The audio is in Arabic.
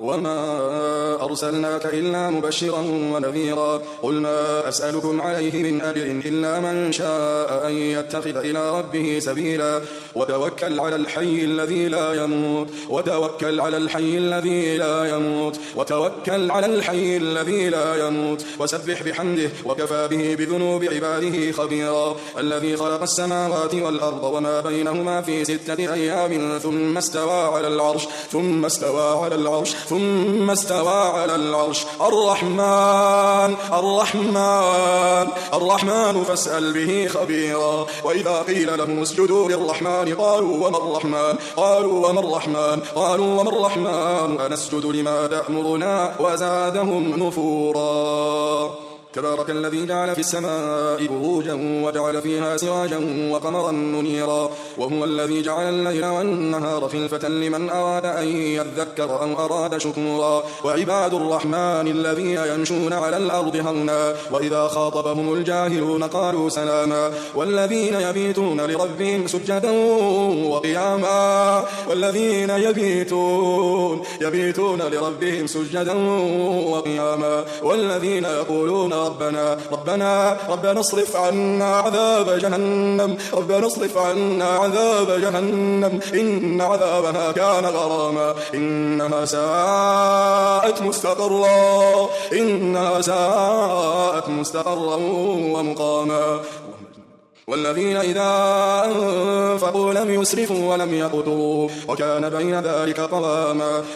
وما أرسلناك إلا مبشرا ونذيرا قل ما أسألكم عليه من أجر إلا من شاء أن يتخذ إلى ربه سبيلا وتوكل على الحي الذي لا يموت وسبح بحمده وكفى به بذنوب عباده خبيرا الذي خلق السماوات والأرض وما بينهما في 6 أيام ثم استوى على العرش الرحمن فاسأل به خبيرا وإذا قيل لهم اسجدوا للرحمن قالوا وما الرحمن أنسجد لما تأمرنا وزادهم نفورا تبارك الذي جعل في السماء بروجا وجعل فيها سراجا وقمرا منيرا وهو الذي جعل الليل والنهار خلفة لمن أراد أن يذكر أو أراد شكورا وعباد الرحمن الذين يمشون على الأرض هونا وإذا خاطبهم الجاهلون قالوا سلاما والذين يبيتون لربهم سجدا وقياما والذين يقولون ربنا اصرف عنا عذاب جهنم إن عذابها كان غراما إنها ساءت مستقرا ومقاما والذين إذا أنفقوا لم يسرفوا ولم يقتروا وكان بين ذلك قواما